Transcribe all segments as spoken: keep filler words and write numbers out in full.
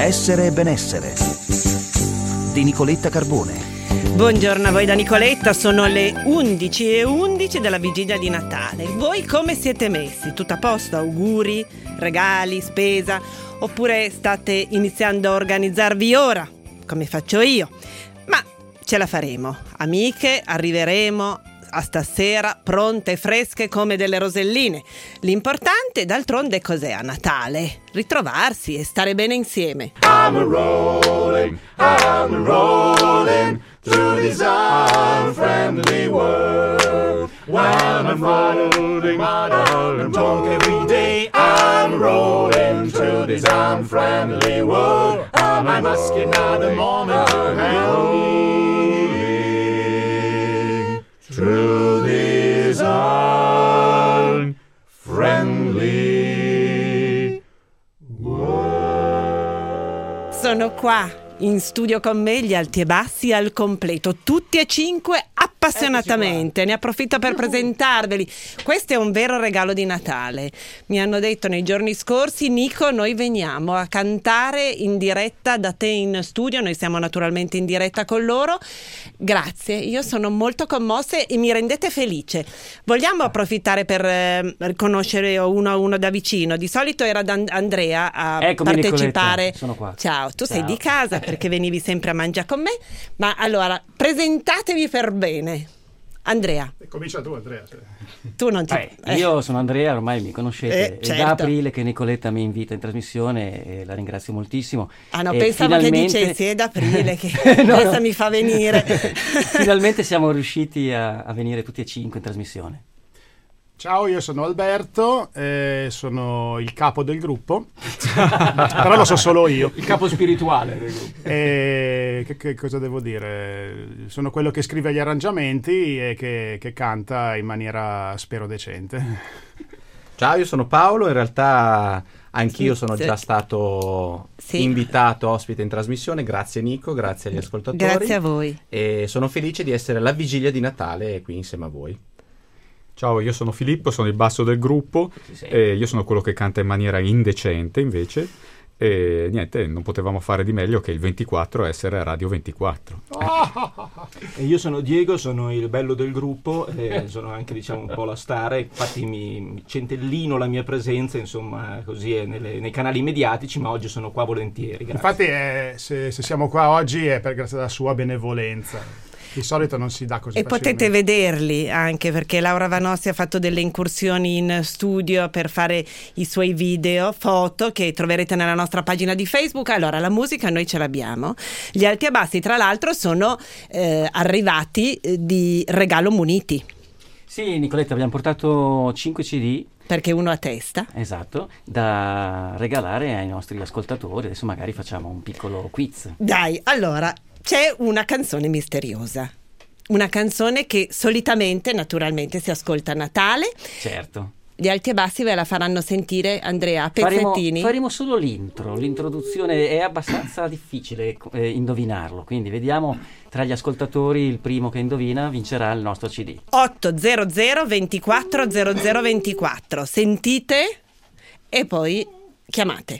Essere e benessere di Nicoletta Carbone. Buongiorno a voi da Nicoletta, sono le undici e undici della vigilia di Natale. Voi come siete messi? Tutto a posto? Auguri, regali, spesa? Oppure state iniziando a organizzarvi ora, come faccio io? Ma ce la faremo, amiche, arriveremo a stasera pronte e fresche come delle roselline. L'importante d'altronde cos'è a Natale? Ritrovarsi e stare bene insieme. I'm a rolling, I'm a rolling through this unfriendly world. While I'm rolling, I'm drunk every day. I'm rolling through this unfriendly world. I'm asking at the moment, I'm rolling through this unfriendly world. Sono qua in studio con me gli alti e bassi al completo, tutti e cinque appassionatamente. Ne approfitto per presentarveli. Questo è un vero regalo di Natale. Mi hanno detto nei giorni scorsi: Nico, noi veniamo a cantare in diretta da te in studio. Noi siamo naturalmente in diretta con loro. Grazie, io sono molto commossa e mi rendete felice. Vogliamo approfittare per eh, riconoscere uno a uno da vicino. Di solito era Dan- Andrea a Eccomi, partecipare. Nicoletta, sono qua. Ciao, tu Ciao. sei di casa perché venivi sempre a mangiare con me. Ma allora, presentatevi per bene. Andrea. Comincia tu, Andrea. Tu non ti... Vabbè, eh. io sono Andrea, ormai mi conoscete. Eh, È certo. da aprile che Nicoletta mi invita in trasmissione e la ringrazio moltissimo. Ah no, E pensavo finalmente... che dicessi è da aprile che no, questa no. mi fa venire. Finalmente siamo riusciti a, a venire tutti e cinque in trasmissione. Ciao, io sono Alberto, eh, sono il capo del gruppo, però lo so solo io. Il capo spirituale del gruppo. E che, che cosa devo dire? Sono quello che scrive gli arrangiamenti e che, che canta in maniera, spero, decente. Ciao, io sono Paolo, in realtà anch'io sono Sì. già stato Sì. invitato ospite in trasmissione, grazie Nico, grazie agli ascoltatori. Grazie a voi. E sono felice di essere alla vigilia di Natale qui insieme a voi. Ciao, io sono Filippo, sono il basso del gruppo, e io sono quello che canta in maniera indecente invece, e niente, non potevamo fare di meglio che il ventiquattro essere a Radio ventiquattro. E io sono Diego, sono il bello del gruppo, e sono anche diciamo un po' la star, e infatti mi, mi centellino la mia presenza insomma così è nelle, nei canali mediatici, ma oggi sono qua volentieri. Grazie. Infatti eh, se, se siamo qua oggi è per grazie alla sua benevolenza. Di solito non si dà così E facilmente. potete vederli anche perché Laura Vanossi ha fatto delle incursioni in studio per fare i suoi video, foto che troverete nella nostra pagina di Facebook. Allora, la musica noi ce l'abbiamo. Gli alti e bassi, tra l'altro, sono eh, arrivati eh, di regalo muniti. Sì, Nicoletta, abbiamo portato cinque C D. Perché uno a testa. Esatto, da regalare ai nostri ascoltatori. Adesso magari facciamo un piccolo quiz. Dai, allora, c'è una canzone misteriosa. Una canzone che solitamente, naturalmente, si ascolta a Natale. Certo. Gli alti e bassi ve la faranno sentire, Andrea, a Faremo, pezzettini. faremo solo l'intro, l'introduzione è abbastanza difficile eh, indovinarlo, quindi vediamo tra gli ascoltatori il primo che indovina vincerà il nostro C D. otto zero zero ventiquattro zero zero ventiquattro. Sentite e poi chiamate.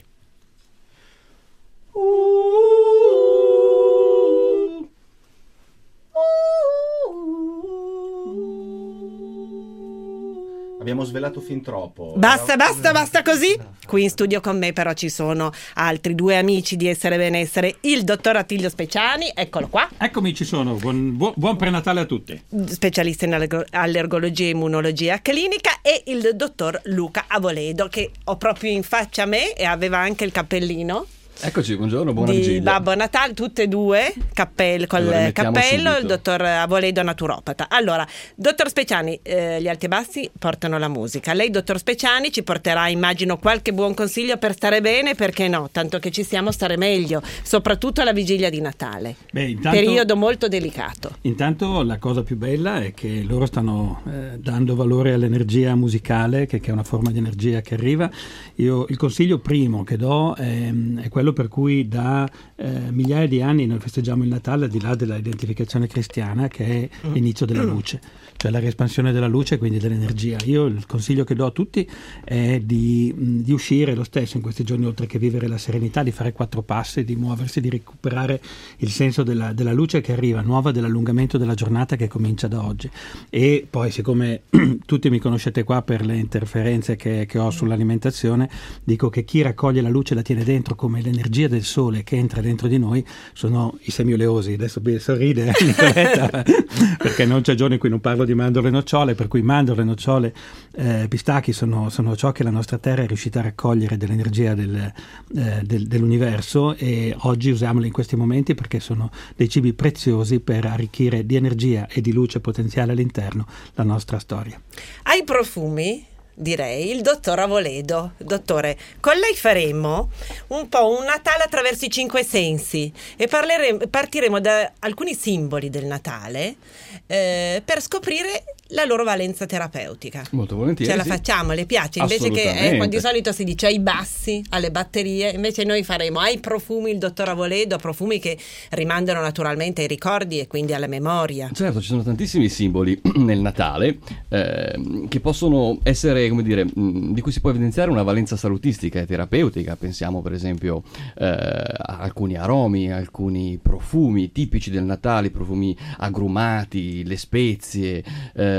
Abbiamo svelato fin troppo. Basta, basta, basta così. Qui in studio con me però ci sono altri due amici di Essere Benessere, il dottor Attilio Speciani, eccolo qua, Eccomi, ci sono. Buon, buon, buon prenatale a tutti. specialista in allergo- allergologia e immunologia clinica, e il dottor Luca Avoledo, che ho proprio in faccia a me e aveva anche il cappellino Eccoci, buongiorno, buona di vigilia. Babbo Natale, tutte e due cappell- col Lo rimettiamo cappello, subito. il dottor Avoledo naturopata. Allora, dottor Speciani, eh, gli alti e bassi portano la musica. Lei, dottor Speciani, ci porterà, immagino, qualche buon consiglio per stare bene, perché no, tanto che ci siamo, stare meglio, soprattutto alla vigilia di Natale. Beh, intanto, Periodo molto delicato. intanto la cosa più bella è che loro stanno eh, dando valore all'energia musicale, che, che è una forma di energia che arriva. Io il consiglio primo che do è, è quello quello per cui da eh, migliaia di anni noi festeggiamo il Natale al di là della identificazione cristiana, che è l'inizio della luce, cioè la espansione della luce e quindi dell'energia. Io il consiglio che do a tutti è di, di uscire lo stesso in questi giorni, oltre che vivere la serenità, di fare quattro passi, di muoversi, di recuperare il senso della, della luce che arriva, nuova, dell'allungamento della giornata che comincia da oggi. E poi, siccome tutti mi conoscete qua per le interferenze che, che ho sull'alimentazione, dico che chi raccoglie la luce e la tiene dentro come l'energia del sole che entra dentro di noi sono i semioleosi. Adesso sorride eh, Nicoletta perché non c'è giorno in cui non parlo di mandorle e nocciole, per cui mandorle, nocciole, eh, pistacchi sono, sono ciò che la nostra terra è riuscita a raccogliere dell'energia del, eh, del, dell'universo, e oggi usiamole in questi momenti perché sono dei cibi preziosi per arricchire di energia e di luce potenziale all'interno la nostra storia. Ai profumi, direi, il dottor Avoledo. Dottore, con lei faremo un po' un Natale attraverso i cinque sensi e parleremo, partiremo da alcuni simboli del Natale eh, per scoprire la loro valenza terapeutica. Molto volentieri. Ce la sì. facciamo, le piace? Invece che eh, di solito si dice ai bassi, alle batterie, invece noi faremo ai profumi il dottor Avoledo, profumi che rimandano naturalmente ai ricordi e quindi alla memoria. Certo, ci sono tantissimi simboli nel Natale eh, che possono essere, come dire, mh, di cui si può evidenziare una valenza salutistica e terapeutica. Pensiamo per esempio eh, a alcuni aromi, alcuni profumi tipici del Natale, profumi agrumati, le spezie, eh,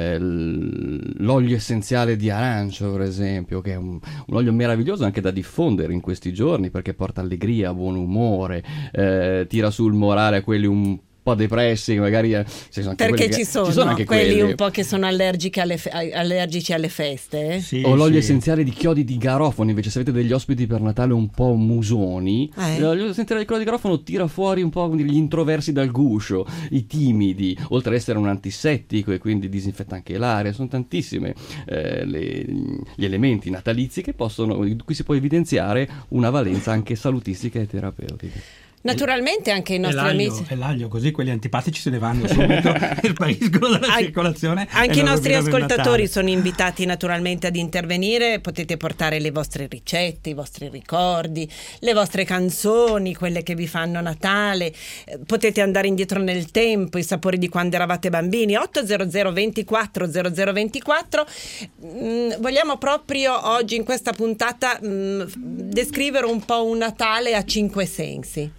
l'olio essenziale di arancio per esempio, che è un, un olio meraviglioso anche da diffondere in questi giorni perché porta allegria, buon umore, eh, tira sul morale a quelli un po' depressi, magari eh, ci sono anche perché che, ci sono, ci sono anche quelli, quelli un po' che sono allergiche alle fe- allergici alle feste eh? Sì, o l'olio sì. essenziale di chiodi di garofano. Invece se avete degli ospiti per Natale un po' musoni, eh. l'olio essenziale di chiodi di garofano tira fuori un po' gli introversi dal guscio, i timidi, oltre ad essere un antisettico e quindi disinfetta anche l'aria. Sono tantissime eh, le, gli elementi natalizi che possono, di cui si può evidenziare una valenza anche salutistica e terapeutica. Naturalmente anche i nostri e l'aglio, amici e l'aglio, così quelli antipatici se ne vanno subito e spariscono dalla An- circolazione. Anche e i nostri rovinano il ascoltatori Natale. sono invitati naturalmente ad intervenire. Potete portare le vostre ricette, i vostri ricordi, le vostre canzoni, quelle che vi fanno Natale. Eh, potete andare indietro nel tempo, i sapori di quando eravate bambini. otto zero zero ventiquattro zero zero ventiquattro. Mm, vogliamo proprio oggi in questa puntata mm, descrivere un po' un Natale a cinque sensi.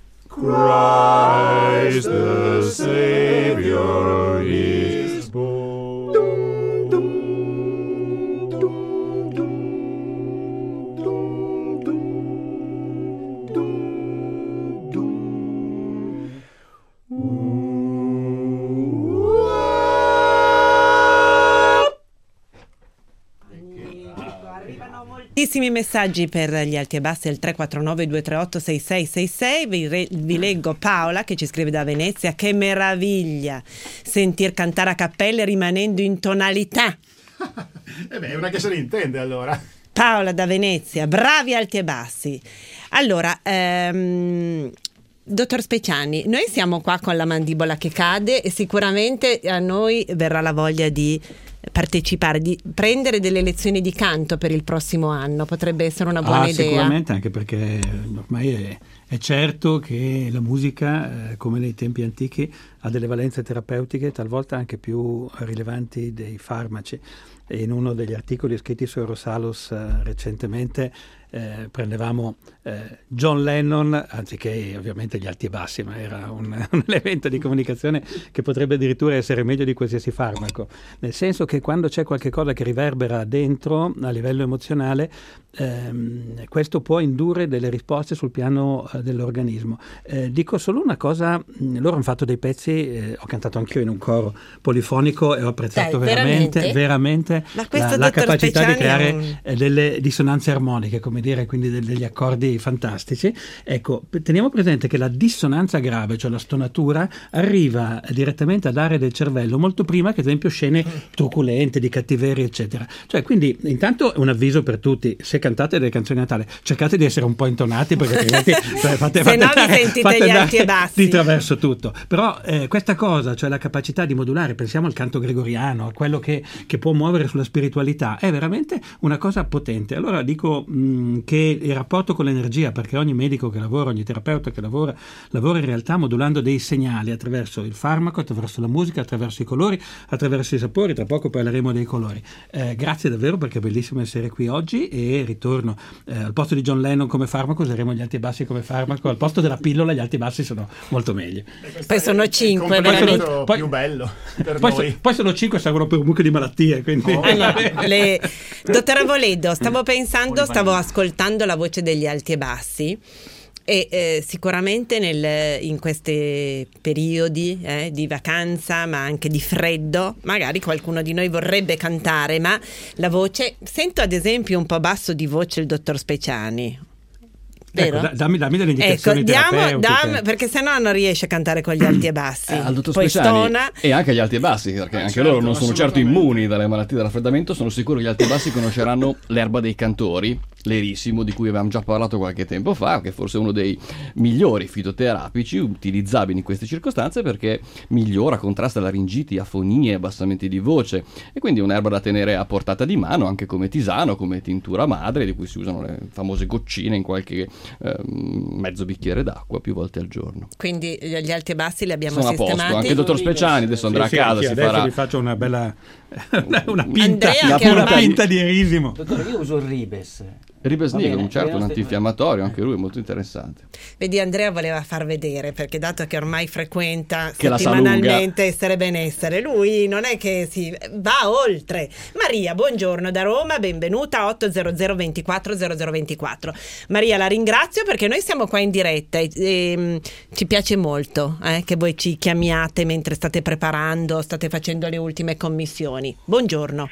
Christ the Savior is born. Dum, dum, dum, dum, dum, dum, dum, dum. Tantissimi messaggi per gli alti e bassi al tre quattro nove due tre otto sei sei sei sei. Vi, re, vi leggo Paola che ci scrive da Venezia: che meraviglia sentir cantare a cappella rimanendo in tonalità. Eh beh, è una che se ne intende allora. Paola da Venezia, bravi alti e bassi. Allora, ehm, dottor Speciani, noi siamo qua con la mandibola che cade e sicuramente a noi verrà la voglia di partecipare, di prendere delle lezioni di canto per il prossimo anno. Potrebbe essere una buona ah, idea. Sicuramente, anche perché ormai è, è certo che la musica, eh, come nei tempi antichi, ha delle valenze terapeutiche talvolta anche più rilevanti dei farmaci. E in uno degli articoli scritti su Eurosalus eh, recentemente eh, prendevamo eh, John Lennon, anziché ovviamente gli alti e bassi, ma era un, un elemento di comunicazione che potrebbe addirittura essere meglio di qualsiasi farmaco, nel senso che quando c'è qualche cosa che riverbera dentro a livello emozionale, ehm, questo può indurre delle risposte sul piano eh, dell'organismo. Eh, dico solo una cosa, mh, loro hanno fatto dei pezzi, eh, ho cantato anch'io in un coro polifonico e ho apprezzato Dai, veramente, veramente, veramente la, la capacità Speciani di creare un... eh, delle dissonanze armoniche, come dire, quindi de- degli accordi fantastici. Ecco, p- teniamo presente che la dissonanza grave, cioè la stonatura, arriva direttamente a dare del cervello molto prima che, ad esempio, scene truculente, di cattiveria, eccetera. Cioè, quindi, intanto un avviso per tutti: se cantate delle canzoni di Natale, cercate di essere un po' intonati, perché altrimenti cioè, fate, se fate no andare, vi sentite fate gli andare alti e bassi di traverso tutto. Però eh, eh, questa cosa, cioè la capacità di modulare, pensiamo al canto gregoriano, a quello che, che può muovere sulla spiritualità, è veramente una cosa potente. Allora dico mh, che il rapporto con l'energia, perché ogni medico che lavora, ogni terapeuta che lavora, lavora in realtà modulando dei segnali attraverso il farmaco, attraverso la musica, attraverso i colori, attraverso i sapori. Tra poco parleremo dei colori. Eh, grazie davvero, perché è bellissimo essere qui oggi, e ritorno eh, al posto di John Lennon come farmaco useremo gli alti e bassi come farmaco, al posto della pillola gli alti e bassi sono molto meglio. Poi sono cinque, Poi veramente. sono Poi- più bello per Poi, noi. so- poi sono cinque, servono per un mucchio di malattie, quindi Oh. Allora, le... Dottor Avoledo, stavo pensando, stavo ascoltando la voce degli alti e bassi, e eh, sicuramente nel, in questi periodi eh, di vacanza, ma anche di freddo, magari qualcuno di noi vorrebbe cantare, ma la voce, sento ad esempio un po' basso di voce il dottor Speciani. Vero? ecco, da- dammi, dammi delle Ecco, indicazioni diamo, terapeutiche. dam- perché sennò non riesce a cantare con gli alti e bassi. Eh, al dottor Poi Speciani stona. e anche agli alti e bassi, perché anche loro non sono certo immuni dalle malattie del raffreddamento. Sono sicuro che gli alti e bassi conosceranno l'erba dei cantori, l'erissimo, di cui avevamo già parlato qualche tempo fa, che forse è uno dei migliori fitoterapici utilizzabili in queste circostanze, perché migliora, contrasta laringiti, afonie, abbassamenti di voce, e quindi è un'erba da tenere a portata di mano anche come tisano, come tintura madre, di cui si usano le famose goccine in qualche ehm, mezzo bicchiere d'acqua più volte al giorno. Quindi gli alti e bassi li abbiamo Sono a posto, sistemati. anche il dottor Speciani adesso andrà Sì, sì, a casa, anch'io si adesso farà vi faccio una bella una pinta, Andrea, una che ormai- pinta di erisimo. Dottore, io uso il Ribes. Ribes Va Niger, bene, un certo, per un i nostri- antinfiammatorio, anche lui è molto interessante. Vedi, Andrea voleva far vedere, perché dato che ormai frequenta Che la sa settimanalmente Essere Benessere, lui non è che si va oltre. Maria, buongiorno da Roma, benvenuta, otto zero zero ventiquattro zero zero ventiquattro. Maria, la ringrazio perché noi siamo qua in diretta e, e mh, ci piace molto eh, che voi ci chiamiate mentre state preparando, state facendo le ultime commissioni. Buongiorno.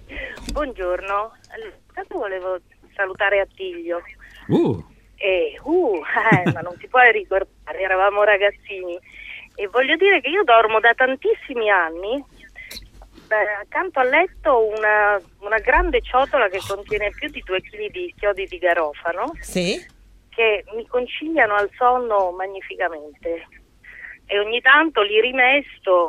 Buongiorno, intanto volevo salutare Attilio. Uh, E, uh, eh, ma non si può ricordare, eravamo ragazzini. E voglio dire che io dormo da tantissimi anni, beh, accanto al letto una, una grande ciotola che contiene più di due chili di chiodi di garofano, Sì? che mi conciliano al sonno magnificamente. E ogni tanto li rimesto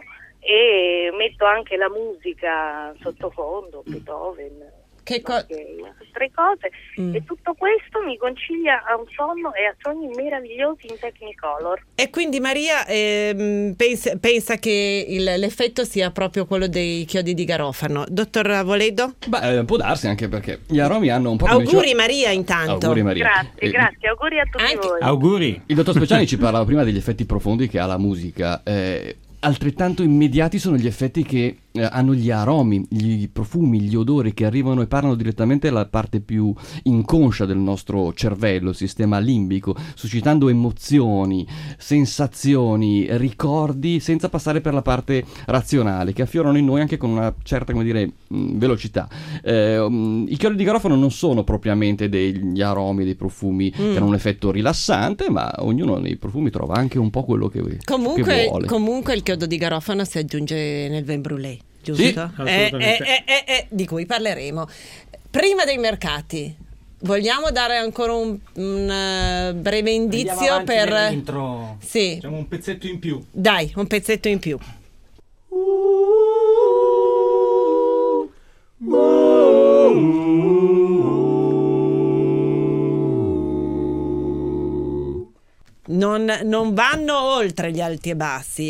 e metto anche la musica sottofondo, Beethoven, Che co- anche altre cose, Mm. e tutto questo mi concilia a un sonno e a sogni meravigliosi in Technicolor. E quindi Maria ehm, pensa, pensa che il- l'effetto sia proprio quello dei chiodi di garofano. Dottor Avoledo? Beh, eh, può darsi, anche perché gli aromi hanno un po' come Auguri diceva- Maria intanto. Auguri Maria. Grazie, Eh, grazie, auguri a tutti Anche- voi. auguri. Il dottor Speciani ci parlava prima degli effetti profondi che ha la musica. Eh, altrettanto immediati sono gli effetti che eh, hanno gli aromi, gli profumi, gli odori, che arrivano e parlano direttamente alla parte più inconscia del nostro cervello, il sistema limbico, suscitando emozioni, sensazioni, ricordi, senza passare per la parte razionale, che affiorano in noi anche con una certa, come dire, mh, velocità. Eh, um, I chiodi di garofano non sono propriamente degli aromi, dei profumi Mm. che hanno un effetto rilassante, ma ognuno nei profumi trova anche un po' quello che, che Comunque, vuole. comunque il chiodo di garofano si aggiunge nel vin brûlé, giusto? Sì, Eh, assolutamente. eh, eh, eh, di cui parleremo. Prima dei mercati, vogliamo dare ancora un, un, eh, breve indizio Andiamo avanti per... nell'intro. Sì, Facciamo un pezzetto in più. dai, un pezzetto in più. Non, non vanno oltre gli alti e bassi.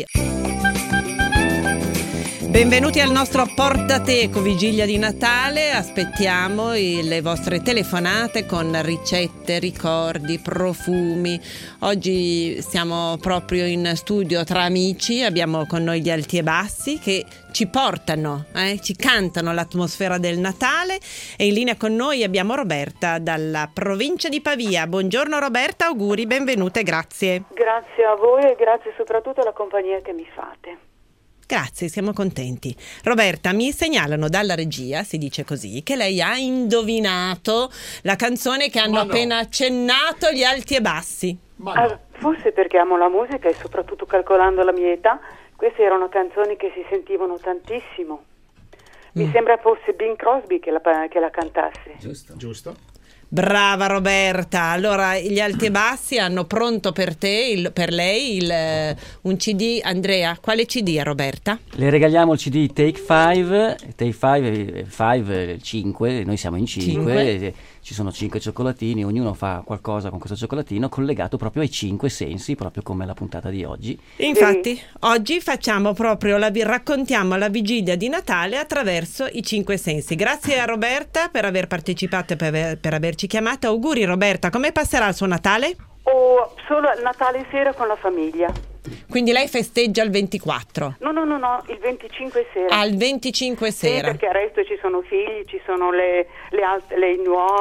Benvenuti al nostro portateco vigilia di Natale. Aspettiamo i- le vostre telefonate con ricette, ricordi, profumi. Oggi siamo proprio in studio tra amici, abbiamo con noi gli alti e bassi che ci portano, eh, ci cantano l'atmosfera del Natale, e in linea con noi abbiamo Roberta dalla provincia di Pavia. Buongiorno Roberta, auguri, benvenuta e grazie. Grazie a voi e grazie soprattutto alla compagnia che mi fate. Grazie, siamo contenti. Roberta, mi segnalano dalla regia, si dice così, che lei ha indovinato la canzone che hanno Ma no. appena accennato gli alti e bassi. Ma Ah, no. forse perché amo la musica e soprattutto calcolando la mia età, queste erano canzoni che si sentivano tantissimo. Mi Mm. sembra fosse Bing Crosby che la, che la cantasse. Giusto. Giusto? Brava Roberta. Allora gli Alti e Bassi hanno pronto per te, il, per lei il, un C D. Andrea, quale C D, Roberta? Le regaliamo il C D Take Five, Take Five, Five, cinque, noi siamo in cinque, ci sono cinque cioccolatini, ognuno fa qualcosa con questo cioccolatino collegato proprio ai cinque sensi, proprio come la puntata di oggi. Infatti oggi facciamo proprio la, raccontiamo la vigilia di Natale attraverso i cinque sensi. Grazie a Roberta per aver partecipato e per, aver, per averci chiamato. Auguri Roberta, come passerà il suo Natale? O solo Natale sera con la famiglia. Quindi lei festeggia il ventiquattro? No, no, no, no, il venticinque sera. Al venticinque sera? Sì, perché al resto ci sono figli, ci sono le, le, alt- le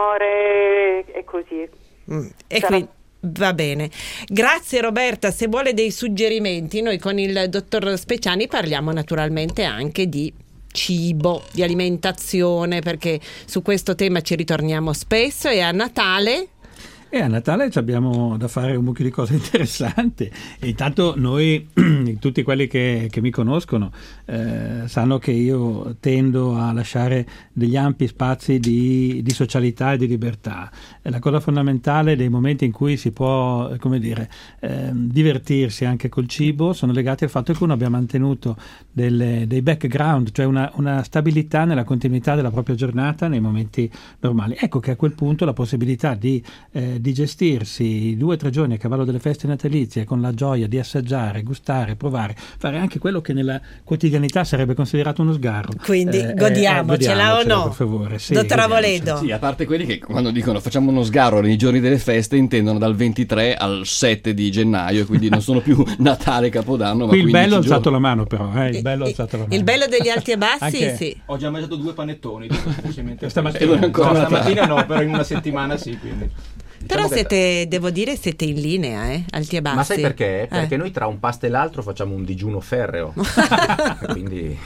nuore e così. Mm. E Sarà... quindi va bene. Grazie Roberta, se vuole dei suggerimenti, noi con il dottor Speciani parliamo naturalmente anche di cibo, di alimentazione, perché su questo tema ci ritorniamo spesso, e a Natale... E a Natale abbiamo da fare un mucchio di cose interessanti. E intanto noi, tutti quelli che, che mi conoscono, eh, sanno che io tendo a lasciare degli ampi spazi di, di socialità e di libertà. E la cosa fondamentale dei momenti in cui si può, come dire, eh, divertirsi anche col cibo sono legati al fatto che uno abbia mantenuto delle, dei background, cioè una, una stabilità nella continuità della propria giornata nei momenti normali. Ecco che a quel punto la possibilità di eh, di gestirsi due o tre giorni a cavallo delle feste natalizie con la gioia di assaggiare, gustare, provare, fare anche quello che nella quotidianità sarebbe considerato uno sgarro. Quindi eh, godiamocela eh, o no? Per favore, sì, dottor Avoledo. Sì, a parte quelli che quando dicono facciamo uno sgarro nei giorni delle feste intendono dal ventitré al sette di gennaio, quindi non sono più Natale, Capodanno, qui ma il bello ha giorni. alzato la mano però, eh, il bello ha alzato la mano. Il bello degli Alti e Bassi, Anche... sì. Ho già mangiato due panettoni semplicemente stamattina, no, ancora stamattina no, però in una settimana sì, quindi. Però Diciamo che- siete, devo dire, siete in linea, eh? Alti e Bassi. Ma sai perché? Perché Eh. noi tra un pasto e l'altro facciamo un digiuno ferreo. Quindi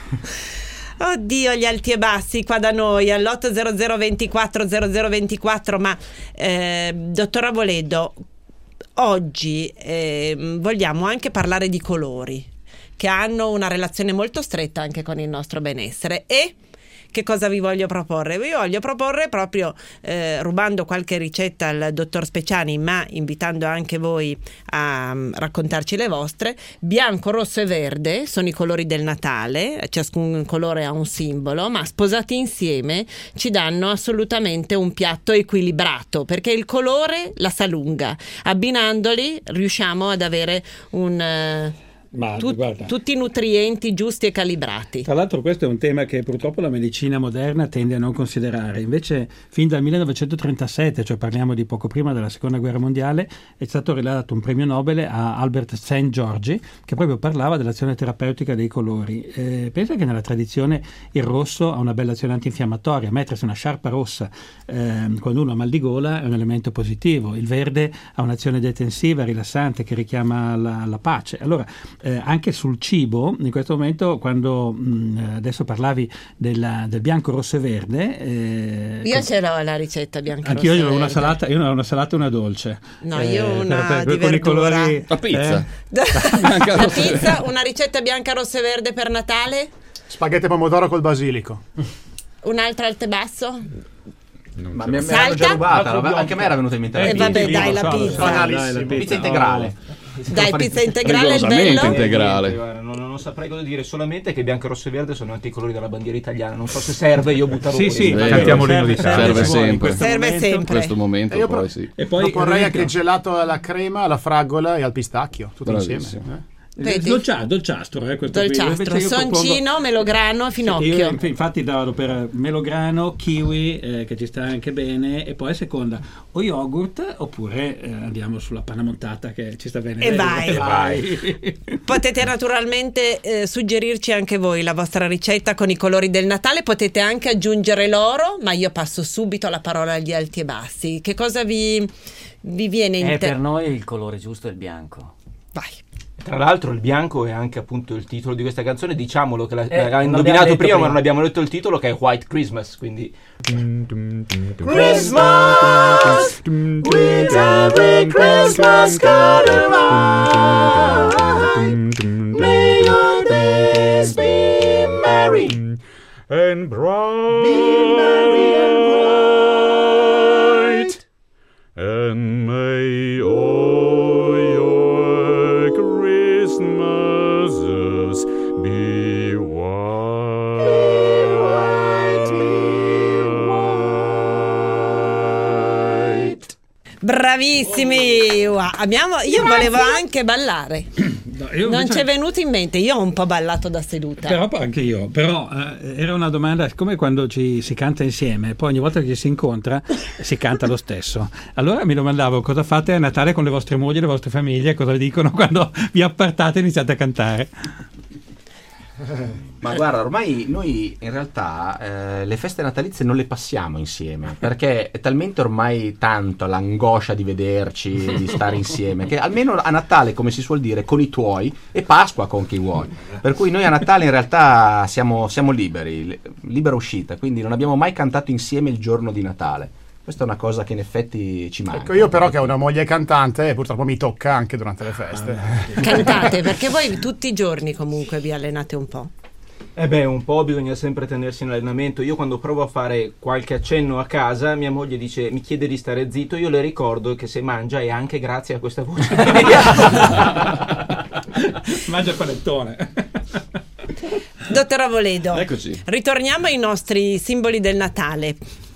Oddio, gli Alti e Bassi qua da noi all'otto zero zero ventiquattro zero zero ventiquattro. Ma eh, dottor Avoledo, oggi eh, vogliamo anche parlare di colori che hanno una relazione molto stretta anche con il nostro benessere. E che cosa vi voglio proporre? Vi voglio proporre proprio, eh, rubando qualche ricetta al dottor Speciani, ma invitando anche voi a um, raccontarci le vostre. Bianco, rosso e verde sono i colori del Natale, ciascun colore ha un simbolo, ma sposati insieme ci danno assolutamente un piatto equilibrato, perché il colore la sa lunga. Abbinandoli riusciamo ad avere un... eh, Ma, tut- guarda, tutti i nutrienti giusti e calibrati. tra l'altro questo è un tema che purtroppo la medicina moderna tende a non considerare. Invece fin dal millenovecentotrentasette, cioè parliamo di poco prima della seconda guerra mondiale, è stato ridato un premio Nobel a Albert Szent-Györgyi che proprio parlava dell'azione terapeutica dei colori. Eh, pensa che nella tradizione il rosso ha una bella azione antinfiammatoria, mettersi una sciarpa rossa eh, quando uno ha mal di gola è un elemento positivo. Il verde ha un'azione detensiva, rilassante, che richiama la, la pace. Allora Eh, anche sul cibo, in questo momento, quando mh, adesso parlavi della, del bianco, rosso e verde, eh, Io com- ce l'ho la ricetta bianca, anch'io rossa io e ho una verde. salata, io ho una salata e una dolce. No, io Eh, una per- per- di con i verdura. colori, La pizza. eh, La pizza, una ricetta bianca, rossa e verde per Natale, Spaghetti e pomodoro col basilico. un'altra alto e basso. ma mi me Salta? l'hanno già rubata, la- anche a me era venuta in mente la Eh, pizza. vabbè, dai, la so, pizza. dai, Banalissimo, dai, la pizza integrale. Dai, pizza integrale è il Rigorosamente bello. integrale. Niente, guarda, non, non saprei cosa dire, solamente che bianco, rosso e verde sono anche i colori della bandiera italiana. Non so se serve, io buttarò Sì, fuori. sì, Vero, cantiamo serve- l'inno d'Italia. serve se vuoi, in sempre. questo Serve momento. sempre. In questo momento E io poi pro- sì. E poi Proporrei veramente- anche gelato alla crema, alla fragola e al pistacchio, tutto Bravissimo. insieme. eh. Vedi? Dolcia- dolciastro, eh, questo qui. Dolciastro, Invece io propongo- soncino, melograno, Io finocchio. inf- infatti vado per melograno, kiwi, eh, che ci sta anche bene, e poi a seconda o yogurt oppure eh, andiamo sulla panna montata che ci sta bene. E Eh, vai. e vai. Potete naturalmente eh, suggerirci anche voi la vostra ricetta con i colori del Natale, potete anche aggiungere l'oro, ma io passo subito la parola agli Alti e Bassi. Che cosa vi, vi viene in Eh, te- per noi il colore giusto è il bianco. Vai. Tra l'altro il bianco è anche appunto il titolo di questa canzone, diciamolo che l'ha, Eh, l'ha non l'abbiamo indovinato detto prima, prima. ma non abbiamo letto il titolo, che è White Christmas, quindi Christmas, with every Christmas card arrive, may your days be merry, And bright. be merry and bright. and may all your Christmases be white. Bravissimi! Wow. Abbiamo, io volevo anche ballare. No, io non invece- ci è venuto in mente, io ho un po' ballato da seduta. Però anche io, però eh, era una domanda, come quando ci si canta insieme, poi ogni volta che si incontra si canta lo stesso. Allora mi domandavo cosa fate a Natale con le vostre mogli, le vostre famiglie, cosa dicono quando vi appartate e iniziate a cantare. Ma guarda, ormai noi in realtà eh, le feste natalizie non le passiamo insieme, perché è talmente ormai tanto l'angoscia di vederci, di stare insieme, che almeno a Natale, come si suol dire, con i tuoi, e Pasqua con chi vuoi. Per cui noi a Natale in realtà siamo, siamo liberi, li- libera uscita, quindi non abbiamo mai cantato insieme il giorno di Natale. Questa è una cosa che in effetti ci manca. Ecco, io però che ho una moglie cantante, purtroppo mi tocca anche durante le feste. Cantate, perché voi tutti i giorni comunque vi allenate un po'. Eh beh, un po' bisogna sempre tenersi in allenamento. Io quando provo a fare qualche accenno a casa, mia moglie dice, mi chiede di stare zitto, io le ricordo che se mangia è anche grazie a questa voce. Mangia il panettone. Dottor Avoledo, Eccoci. ritorniamo ai nostri simboli del Natale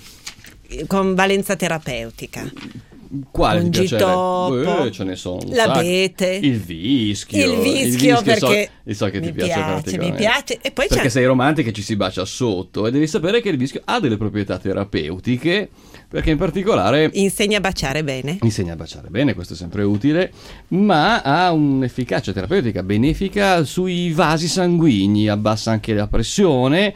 con valenza terapeutica. Quale ti Ungitoppo, piacerebbe? Eh, ce ne sono un l'abete, sacco. Il vischio. il vischio, so- perché so, che ti mi piace, piace, mi particolarmente. piace. E poi Perché c'è sei romantica e ci si bacia sotto, e devi sapere che il vischio ha delle proprietà terapeutiche, perché in particolare insegna a baciare bene. insegna a baciare bene, questo è sempre utile, ma ha un'efficacia terapeutica benefica sui vasi sanguigni, abbassa anche la pressione,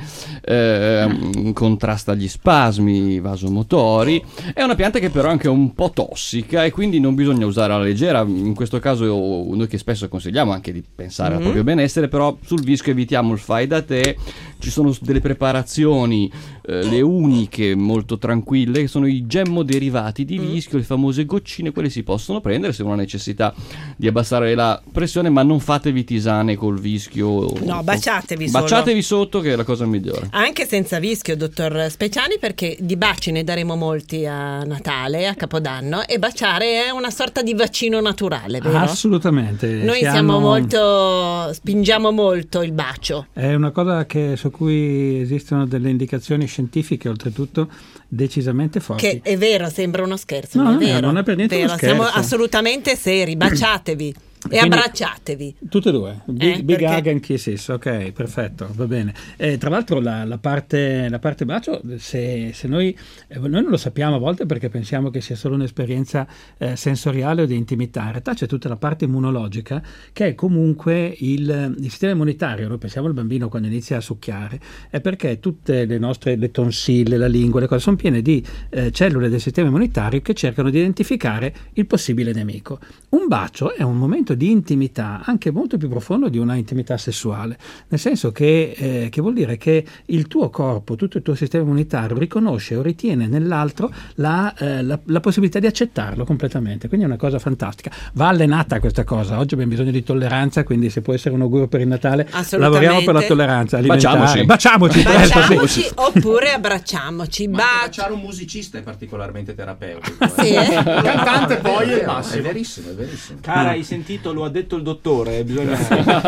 ehm, contrasta gli spasmi vasomotori. È una pianta che però è anche un po' tossica e quindi non bisogna usare alla leggera. In questo caso noi che spesso consigliamo anche di pensare Mm-hmm. al proprio benessere, però sul vischio evitiamo il fai da te. Ci sono delle preparazioni, eh, le uniche molto tranquille, che sono i gemmoderivati di vischio, le famose goccine. Quelle si possono prendere se uno ha necessità di abbassare la pressione, ma non fatevi tisane col vischio. No, baciatevi solo. Baciatevi sotto, che è la cosa migliore. Anche senza vischio, dottor Speciani, perché di baci ne daremo molti a Natale, a Capodanno, e baciare è una sorta di vaccino naturale, vero? Assolutamente. Noi siamo, Siamo- molto, spingiamo molto il bacio. È una cosa che, su cui esistono delle indicazioni scientifiche, oltretutto decisamente forti. Che è vero, sembra uno scherzo, No, ma è no, vero. non è per niente vero, uno scherzo. siamo assolutamente seri, baciatevi e Quindi- abbracciatevi. Tutte e due, big, Eh, big perché- hug and kisses, ok, perfetto, va bene. Eh, tra l'altro la, la parte, la parte bacio, se, se noi, eh, noi non lo sappiamo a volte perché pensiamo che sia solo un'esperienza eh, sensoriale o di intimità, in realtà c'è tutta la parte immunologica che è comunque il, il sistema immunitario. Noi pensiamo al bambino quando inizia a succhiare, è perché tutte le nostre, le tonsille, la lingua, le cose sono piene di eh, cellule del sistema immunitario che cercano di identificare il possibile nemico. Un bacio è un momento di intimità anche molto più profondo di una intimità sessuale, nel senso che, eh, che vuol dire che il tuo corpo, tutto il tuo sistema immunitario riconosce o ritiene nell'altro la, eh, la, la possibilità di accettarlo completamente, quindi è una cosa fantastica. Va allenata questa cosa. Oggi abbiamo bisogno di tolleranza, quindi se può essere un augurio per il Natale, Assolutamente. lavoriamo per la tolleranza alimentare. Baciamoci. Baciamoci, presto, sì. Baciamoci oppure abbracciamoci. Ma anche Baci. baciare un musicista è particolarmente terapeutico. Sì, eh? Un cantante poi è il È massimo. verissimo, è verissimo. Cara, hai sentito? Lo ha detto il dottore, bisogna...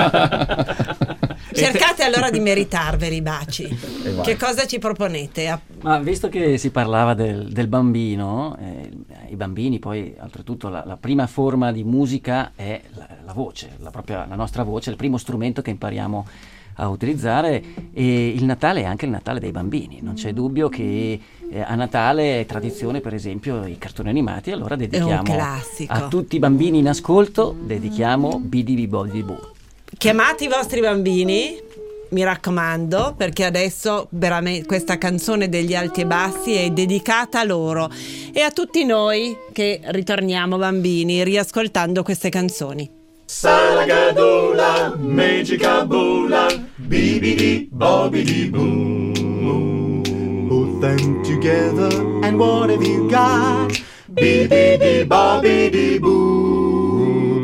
Cercate allora di meritarveli i baci. vai. Che cosa ci proponete? A- Ma visto che si parlava del, del bambino, eh, i bambini poi oltretutto la, la prima forma di musica è la, la voce, la, propria, la nostra voce, il primo strumento che impariamo a utilizzare, e il Natale è anche il Natale dei bambini. Non c'è dubbio che eh, a Natale è tradizione, per esempio, i cartoni animati, allora dedichiamo classico. a tutti i bambini in ascolto, dedichiamo Bidi Bibodi Bu. Chiamate i vostri bambini, mi raccomando, perché adesso veramente questa canzone degli alti e bassi è dedicata a loro e a tutti noi che ritorniamo bambini riascoltando queste canzoni. Salagadoola, Magicaboola, bibidi bobidi boo. Put them together, and what have you got? Bibidi bobidi boo.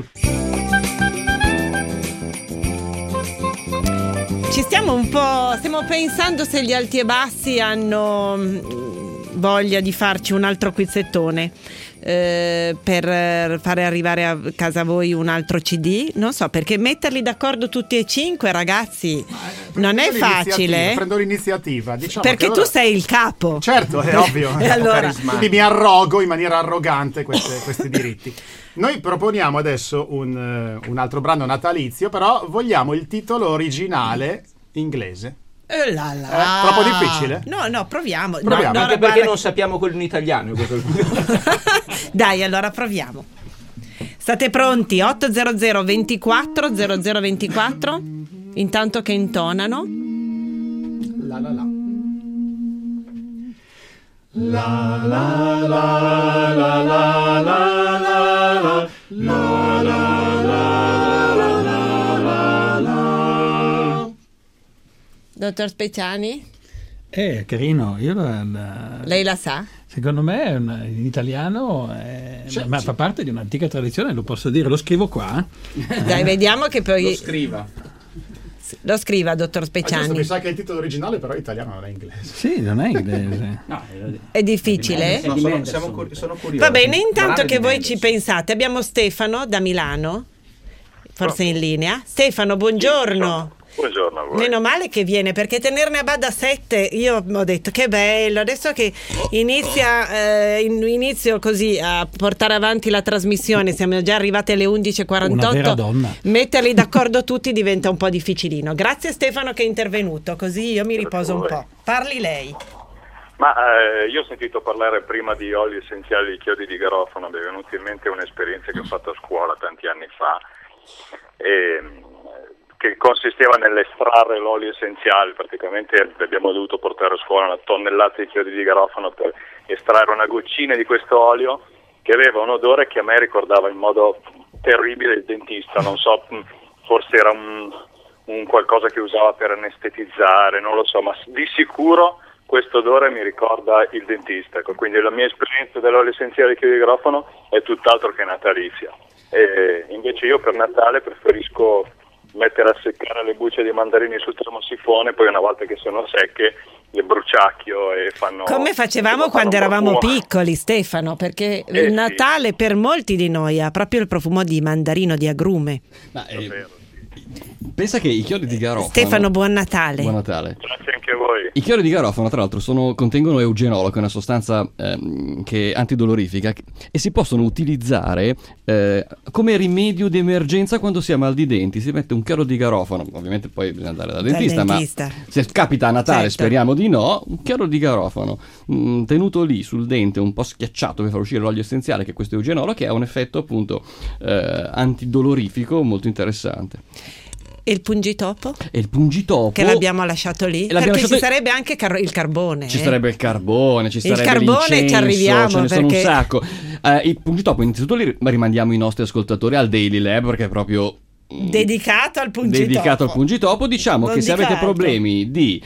Ci stiamo un po', stiamo pensando se gli alti e bassi hanno voglia di farci un altro quizzettone eh, per fare arrivare a casa voi un altro C D, non so, perché metterli d'accordo tutti e cinque, ragazzi, non è facile. Prendo l'iniziativa, diciamo, perché allora... tu sei il capo. Certo, è ovvio. E allora... Quindi mi arrogo in maniera arrogante queste, questi diritti. Noi proponiamo adesso un, uh, un altro brano natalizio, però vogliamo il titolo originale inglese. Eh là là. È troppo difficile? No, no, proviamo. Proviamo. No, no, Anche perché guarda... non sappiamo quello in italiano. Dai, allora proviamo. State pronti? ottocento ventiquattro zero zero ventiquattro. Intanto che intonano. La la la. La la la la la la la la la la. Dottor Speciani? È carino, io la, la... Lei la sa? Secondo me è un, in italiano è, Sì, ma sì. fa parte di un'antica tradizione, lo posso dire, lo scrivo qua. Dai, vediamo che poi... Lo scriva. Lo scriva, dottor Ah, giusto, Speciani. mi sa che il titolo originale però è italiano, non è inglese. Sì, non è inglese. No, È difficile? No, sono, siamo cur- sono curioso. Va bene, intanto Morale che di voi Mendes. ci pensate, abbiamo Stefano da Milano, forse in linea. Stefano, buongiorno. Buongiorno a voi. Meno male che viene, perché tenerne a bada sette, io ho detto che bello, adesso che inizia eh, in- inizio così a portare avanti la trasmissione, siamo già arrivate alle undici e Una vera quarantotto, donna. metterli d'accordo tutti diventa un po' difficilino. Grazie Stefano che è intervenuto, così io mi riposo un Prego. po'. Parli lei. Ma eh, io ho sentito parlare prima di oli essenziali di chiodi di garofano, mi è venuta in mente un'esperienza che ho fatto a scuola tanti anni fa, e, che consisteva nell'estrarre l'olio essenziale. Praticamente abbiamo dovuto portare a scuola una tonnellata di chiodi di garofano per estrarre una goccina di questo olio che aveva un odore che a me ricordava in modo terribile il dentista, non so, forse era un, un qualcosa che usava per anestetizzare, non lo so, ma di sicuro questo odore mi ricorda il dentista. Ecco, quindi la mia esperienza dell'olio essenziale di chiodi di garofano è tutt'altro che natalizia, e invece io per Natale preferisco mettere a seccare le bucce di mandarini sul termosifone, poi una volta che sono secche le bruciacchio e fanno... Come facevamo fanno quando un eravamo profumo. piccoli, Stefano, perché Eh, il sì. Natale per molti di noi ha proprio il profumo di mandarino di agrume. Ma, eh, pensa che i chiodi di garofano... Stefano, buon Natale. Buon Natale. Grazie anche a voi. I chiodi di garofano, tra l'altro, sono, contengono eugenolo, che è una sostanza ehm, che è antidolorifica, e si possono utilizzare eh, come rimedio di emergenza quando si ha mal di denti. Si mette un chiodo di garofano, ovviamente poi bisogna andare dal dentista, dentista. ma se capita a Natale, Certo. speriamo di no, un chiodo di garofano mh, tenuto lì sul dente, un po' schiacciato per far uscire l'olio essenziale, che è questo eugenolo, che ha un effetto appunto eh, antidolorifico molto interessante. E il pungitopo? E il pungitopo... Che l'abbiamo lasciato lì? E l'abbiamo Perché lasciato- ci sarebbe anche car- il carbone. Ci eh. sarebbe il carbone, ci Il sarebbe carbone, l'incenso, ci arriviamo, ce ne sono perché- un sacco. Eh, il pungitopo, innanzitutto li rimandiamo i nostri ascoltatori al Daily Lab, perché è proprio Dedicato al pungitopo. dedicato al pungitopo. Diciamo Non che se dica avete altro. problemi di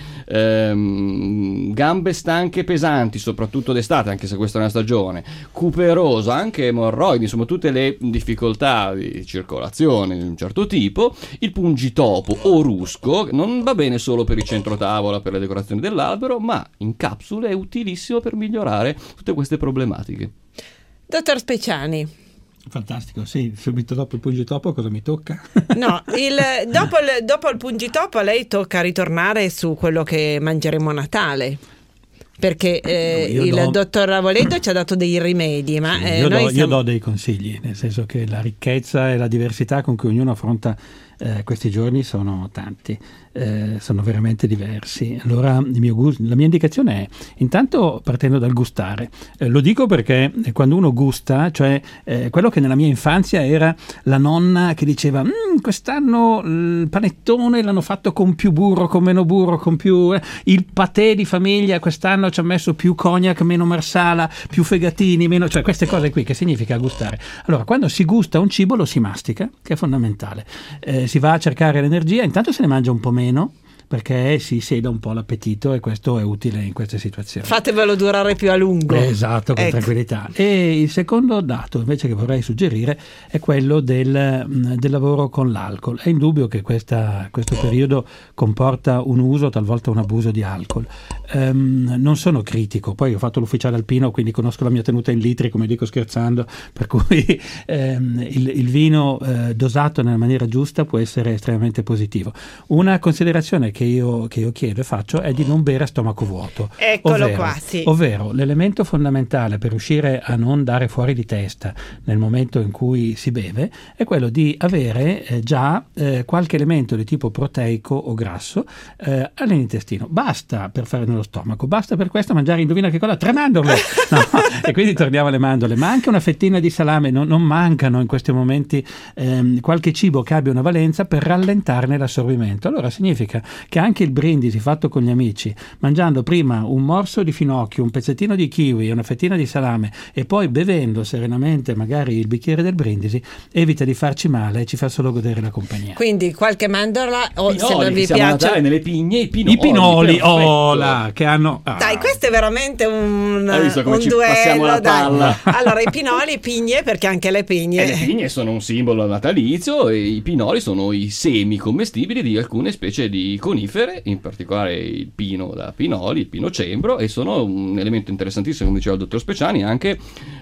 ehm, gambe stanche pesanti, soprattutto d'estate, anche se questa è una stagione, cuperosa, anche emorroidi, insomma tutte le difficoltà di circolazione di un certo tipo, il pungitopo o rusco non va bene solo per il centrotavola, per le decorazioni dell'albero, ma in capsule è utilissimo per migliorare tutte queste problematiche. Dottor Speciani. Fantastico, sì, subito dopo il pungitopo cosa mi tocca? No, il, dopo, il, dopo il pungitopo a lei tocca ritornare su quello che mangeremo a Natale. Perché eh, Io il do- dottor Avoledo ci ha dato dei rimedi, ma eh, io, noi do, siamo... io do dei consigli, nel senso che la ricchezza e la diversità con cui ognuno affronta eh, questi giorni sono tanti, eh, sono veramente diversi. Allora il mio gus- la mia indicazione è, intanto partendo dal gustare, eh, lo dico perché quando uno gusta, cioè eh, quello che nella mia infanzia era la nonna che diceva "Mm, quest'anno il panettone l'hanno fatto con più burro, con meno burro, con più eh, il patè di famiglia quest'anno ci ha messo più cognac, meno marsala, più fegatini, meno", cioè queste cose qui, che significa gustare. Allora quando si gusta un cibo lo si mastica, che è fondamentale, eh, si va a cercare l'energia, intanto se ne mangia un po' meno, perché si seda un po' l'appetito e questo è utile in queste situazioni. Fatevelo durare più a lungo. Esatto, con ecco. tranquillità. E il secondo dato invece che vorrei suggerire è quello del, del lavoro con l'alcol. È indubbio che questa, questo periodo comporta un uso, talvolta un abuso di alcol. Um, non sono critico, poi ho fatto l'ufficiale alpino, quindi conosco la mia tenuta in litri, come dico scherzando, per cui um, il, il vino uh, dosato nella maniera giusta può essere estremamente positivo. Una considerazione che io, che io chiedo e faccio è di non bere a stomaco vuoto. Eccolo ovvero, qua, sì. Ovvero, l'elemento fondamentale per riuscire a non dare fuori di testa nel momento in cui si beve è quello di avere eh, già eh, qualche elemento di tipo proteico o grasso eh, all'intestino. Basta per fare nello stomaco, basta per questo mangiare, indovina che cosa? Tre mandorle! No, e quindi torniamo alle mandorle, ma anche una fettina di salame, non, non mancano in questi momenti ehm, qualche cibo che abbia una valenza per rallentarne l'assorbimento. Allora significa che anche il brindisi fatto con gli amici, mangiando prima un morso di finocchio, un pezzettino di kiwi e una fettina di salame e poi bevendo serenamente magari il bicchiere del brindisi, evita di farci male e ci fa solo godere la compagnia. Quindi qualche mandorla o Pinoli, se non vi siamo piace andati nelle pigne, i pinoli. I pinoli, perfetto. oh là, che hanno... ah. Dai, questo è veramente un, Hai visto come un ci passiamo duello. la Dai. palla? Allora, i pinoli, pigne, perché anche le pigne. E le pigne sono un simbolo natalizio e i pinoli sono i semi commestibili di alcune specie di conifere, in particolare il pino da pinoli, il pino cembro, e sono un elemento interessantissimo, come diceva il dottor Speciani, anche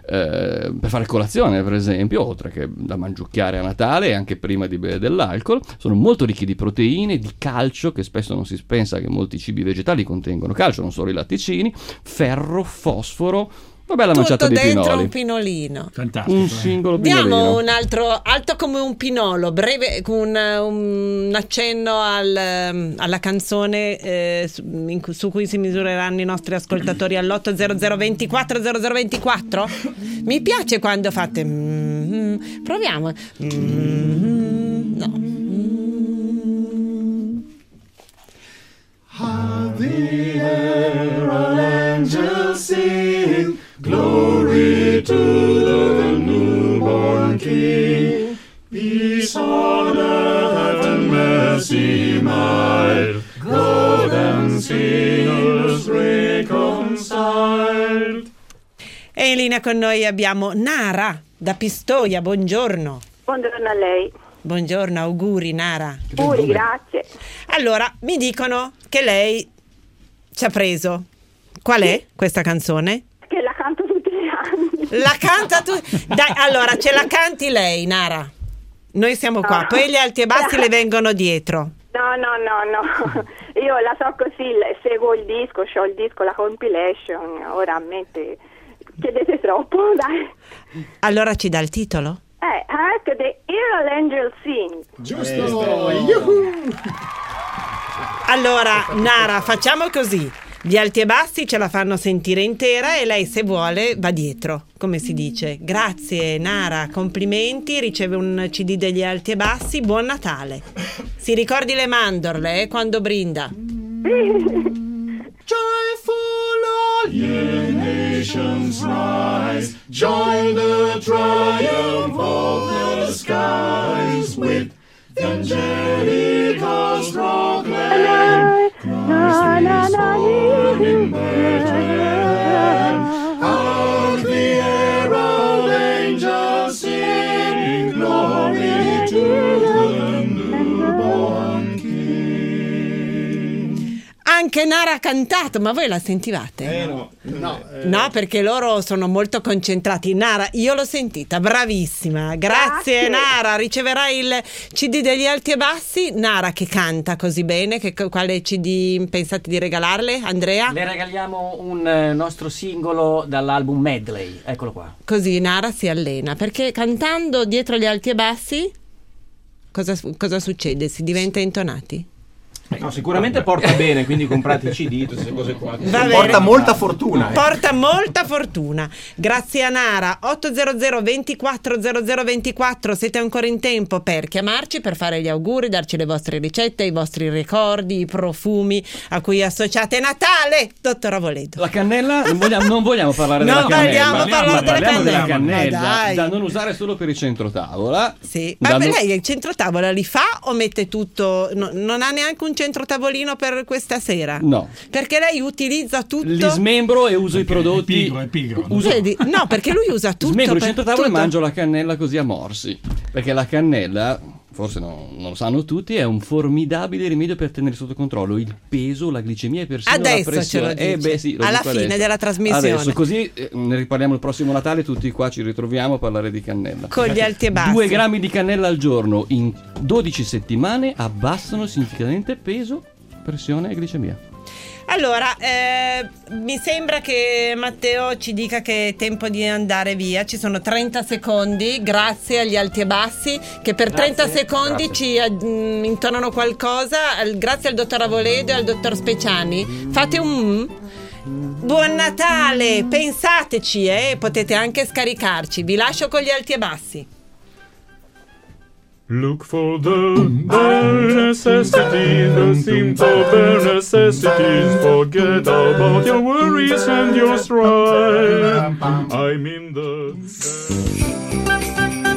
eh, per fare colazione, per esempio, oltre che da mangiucchiare a Natale e anche prima di bere dell'alcol. Sono molto ricchi di proteine, di calcio, che spesso non si pensa che molti cibi vegetali contengono calcio, non solo i latticini, ferro, fosforo. Una bella manciata Tutto di dentro pinoli. un pinolino. Fantastico. Un singolo pinolino. Diamo un altro alto come un pinolo, breve, con un, un accenno al, alla canzone eh, su, in, su cui si misureranno i nostri ascoltatori all'otto zero zero ventiquattro zero zero ventiquattro. Mi piace quando fate mm, proviamo. Mm, no. Have the herald angels sing, glory to the newborn King. Peace on earth and mercy mild, God and sinners reconciled. E in linea con noi abbiamo Nara da Pistoia, buongiorno. Buongiorno a lei. Buongiorno, auguri Nara. Auguri, grazie. Allora, mi dicono che lei ci ha preso. Qual è questa canzone? Che la canto tutti gli anni. La canta tu? Dai, allora, ce la canti lei, Nara. Noi siamo qua, No. poi gli alti e bassi le vengono dietro. No, no, no, no. Io la so così, le- seguo il disco, ho il disco, la compilation. Ora a me te- chiedete troppo, dai. Allora ci dà il titolo? Eh, Hark the Herald Angels Sing. Giusto! Allora, Nara, facciamo così. Gli alti e bassi ce la fanno sentire intera e lei, se vuole, va dietro, come si dice. Grazie, Nara, complimenti, riceve un C D degli alti e bassi. Buon Natale. Si ricordi le mandorle eh, quando brinda. Joyful all ye nations rise, join the triumph of the skies, with the angelic host proclaim, Christ is born in Bethlehem. Hark the herald angels sing, glory to the newborn King. Anche Nara ha cantato, ma voi la sentivate? Eh, no, no, eh, No, perché loro sono molto concentrati. Nara, io l'ho sentita, bravissima. Grazie, Grazie. Nara. Riceverai il C D degli alti e bassi. Nara che canta così bene, che, quale C D pensate di regalarle, Andrea? Le regaliamo un eh, nostro singolo dall'album Medley, eccolo qua. Così Nara si allena, perché cantando dietro gli alti e bassi cosa, cosa succede? Si diventa intonati? No, sicuramente porta bene, quindi comprate i C D, tutte queste cose qua. Va bene. Porta molta fortuna. eh. Porta molta fortuna. Grazie a Nara. otto zero zero ventiquattro zero zero ventiquattro, siete ancora in tempo per chiamarci, per fare gli auguri, darci le vostre ricette, i vostri ricordi, i profumi a cui associate Natale, dottor Avoledo. La cannella? Non vogliamo, non vogliamo parlare Non della cannella. vogliamo parlare della parliamo della cannella. cannella, Ma dai. da non usare solo per il centro tavola. Sì. Da Ma non- lei il centro tavola li fa o mette tutto? No, non ha neanche un centro tavolino per questa sera? No. Perché lei utilizza tutto. Li smembro e uso i prodotti. È pigro, è pigro. Uso... Vedi? No, perché lui usa tutto. Smembro il per centro tavolo tutto. e mangio la cannella così a morsi. Perché la cannella, forse no, non lo sanno tutti, è un formidabile rimedio per tenere sotto controllo il peso, la glicemia e persino Adesso la pressione. ce lo Eh beh, sì, lo alla dico fine adesso. della trasmissione. Adesso, così eh, ne riparliamo il prossimo Natale, tutti qua ci ritroviamo a parlare di cannella. Con gli alti e bassi. Due grammi di cannella al giorno in dodici settimane abbassano significativamente peso, pressione e glicemia. Allora, eh, mi sembra che Matteo ci dica che è tempo di andare via. Ci sono trenta secondi, grazie agli alti e bassi, che per Grazie, trenta secondi grazie. ci mm, intonano qualcosa. Al- Grazie al dottor Avoledo e al dottor Speciani. Fate un... Buon Natale, pensateci, eh? Potete anche scaricarci. Vi lascio con gli alti e bassi. Look for the bare necessities, the simple bare necessities. Forget about your worries and your strife. I'm in the